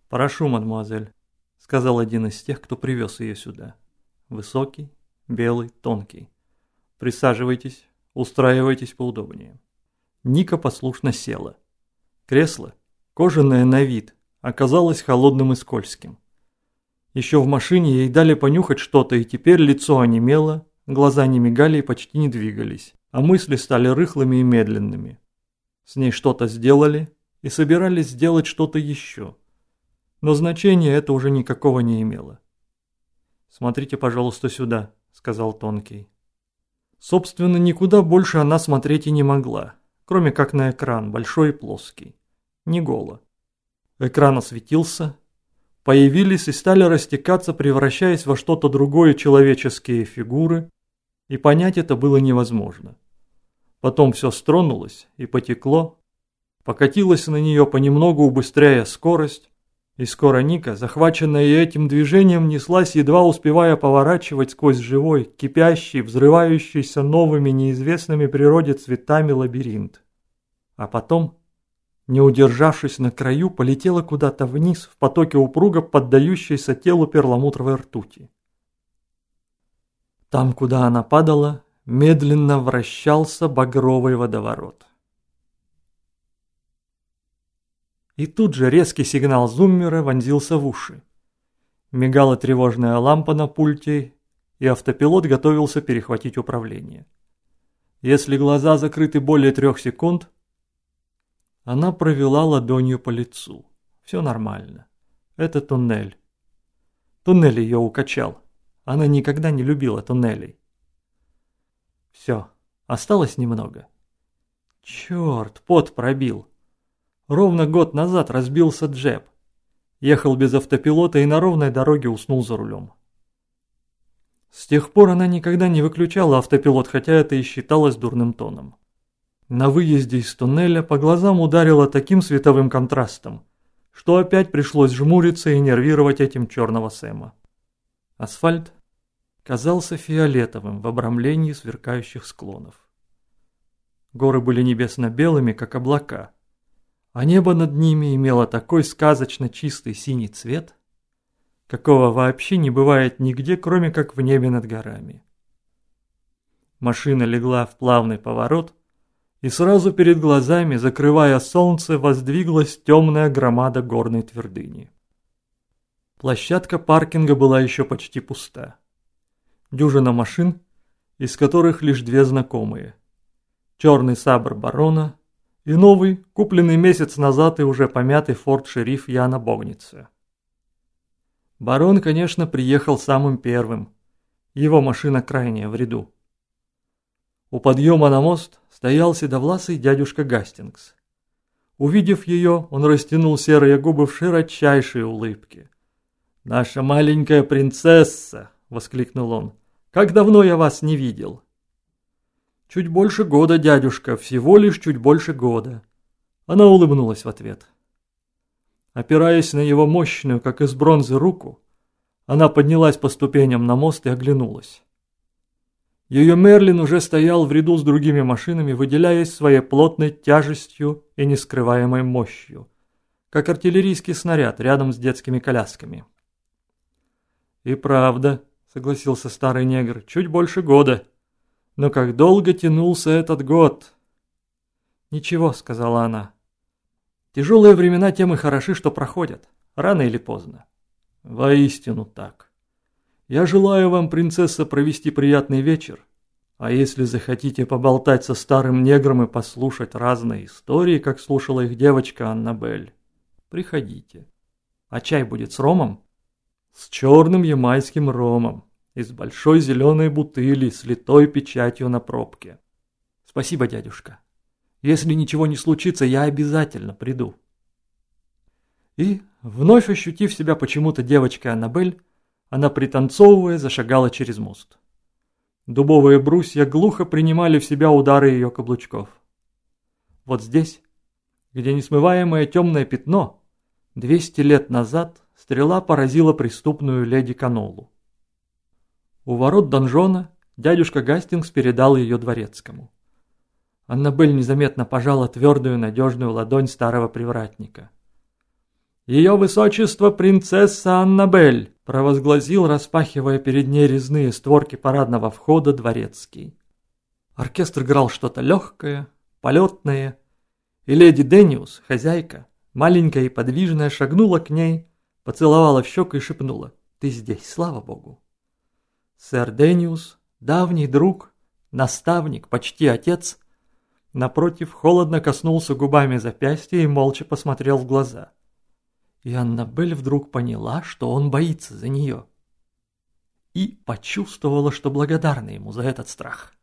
«Прошу, мадемуазель», — сказал один из тех, кто привез ее сюда. Высокий, белый, тонкий. «Присаживайтесь, устраивайтесь поудобнее». Ника послушно села. Кресло, кожаное на вид, оказалось холодным и скользким. Еще в машине ей дали понюхать что-то, и теперь лицо онемело, глаза не мигали и почти не двигались, а мысли стали рыхлыми и медленными. С ней что-то сделали и собирались сделать что-то еще. Но значения это уже никакого не имело. «Смотрите, пожалуйста, сюда», — сказал Тонкий. Собственно, никуда больше она смотреть и не могла, кроме как на экран, большой и плоский. Не голо. Экран осветился, появились и стали растекаться, превращаясь во что-то другое человеческие фигуры, и понять это было невозможно. Потом все стронулось и потекло, покатилось на нее понемногу, убыстряя скорость, и скоро Ника, захваченная этим движением, неслась, едва успевая поворачивать сквозь живой, кипящий, взрывающийся новыми неизвестными природе цветами лабиринт. А потом, не удержавшись на краю, полетела куда-то вниз в потоке упруго поддающейся телу перламутровой ртути. Там, куда она падала, медленно вращался багровый водоворот. И тут же резкий сигнал зуммера вонзился в уши. Мигала тревожная лампа на пульте, и автопилот готовился перехватить управление. Если глаза закрыты более 3 секунд, она провела ладонью по лицу. Все нормально. Это туннель. Туннель ее укачал. Она никогда не любила туннелей. Все, осталось немного. Черт, пот пробил. Ровно год назад разбился джеб. Ехал без автопилота и на ровной дороге уснул за рулем. С тех пор она никогда не выключала автопилот, хотя это и считалось дурным тоном. На выезде из туннеля по глазам ударило таким световым контрастом, что опять пришлось жмуриться и нервировать этим черного Сэма. Асфальт казался фиолетовым в обрамлении сверкающих склонов. Горы были небесно-белыми, как облака, а небо над ними имело такой сказочно чистый синий цвет, какого вообще не бывает нигде, кроме как в небе над горами. Машина легла в плавный поворот, и сразу перед глазами, закрывая солнце, воздвиглась темная громада горной твердыни. Площадка паркинга была еще почти пуста. Дюжина машин, из которых лишь 2 знакомые. Черный Сабр барона и новый, купленный месяц назад и уже помятый форд-шериф Яна Богница. Барон, конечно, приехал самым первым. Его машина крайняя в ряду. У подъема на мост стоял седовласый дядюшка Гастингс. Увидев ее, он растянул серые губы в широчайшей улыбке. «Наша маленькая принцесса!» — воскликнул он. «Как давно я вас не видел!» «Чуть больше года, дядюшка, всего лишь чуть больше года». Она улыбнулась в ответ. Опираясь на его мощную, как из бронзы, руку, она поднялась по ступеням на мост и оглянулась. Ее Мерлин уже стоял в ряду с другими машинами, выделяясь своей плотной тяжестью и нескрываемой мощью, как артиллерийский снаряд рядом с детскими колясками. «И правда», — согласился старый негр, — «чуть больше года. Но как долго тянулся этот год!» «Ничего», — сказала она. «Тяжелые времена тем и хороши, что проходят, рано или поздно». «Воистину так. Я желаю вам, принцесса, провести приятный вечер, а если захотите поболтать со старым негром и послушать разные истории, как слушала их девочка Аннабель, приходите. А чай будет с ромом?» «С черным ямайским ромом, из большой зеленой бутыли с литой печатью на пробке». «Спасибо, дядюшка. Если ничего не случится, я обязательно приду». И, вновь ощутив себя почему-то девочкой Аннабель, она, пританцовывая, зашагала через мост. Дубовые брусья глухо принимали в себя удары ее каблучков. Вот здесь, где несмываемое темное пятно, 200 лет назад стрела поразила преступную леди Канолу. У ворот донжона дядюшка Гастингс передал ее дворецкому. Аннабель незаметно пожала твердую надежную ладонь старого привратника. «Ее высочество принцесса Аннабель», – провозгласил, распахивая перед ней резные створки парадного входа дворецкий. Оркестр играл что-то легкое, полетное, и леди Дэниус, хозяйка, маленькая и подвижная, шагнула к ней, поцеловала в щеку и шепнула: «Ты здесь, слава богу». Сэр Дэниус, давний друг, наставник, почти отец, напротив, холодно коснулся губами запястья и молча посмотрел в глаза. И Аннабель вдруг поняла, что он боится за нее. И почувствовала, что благодарна ему за этот страх.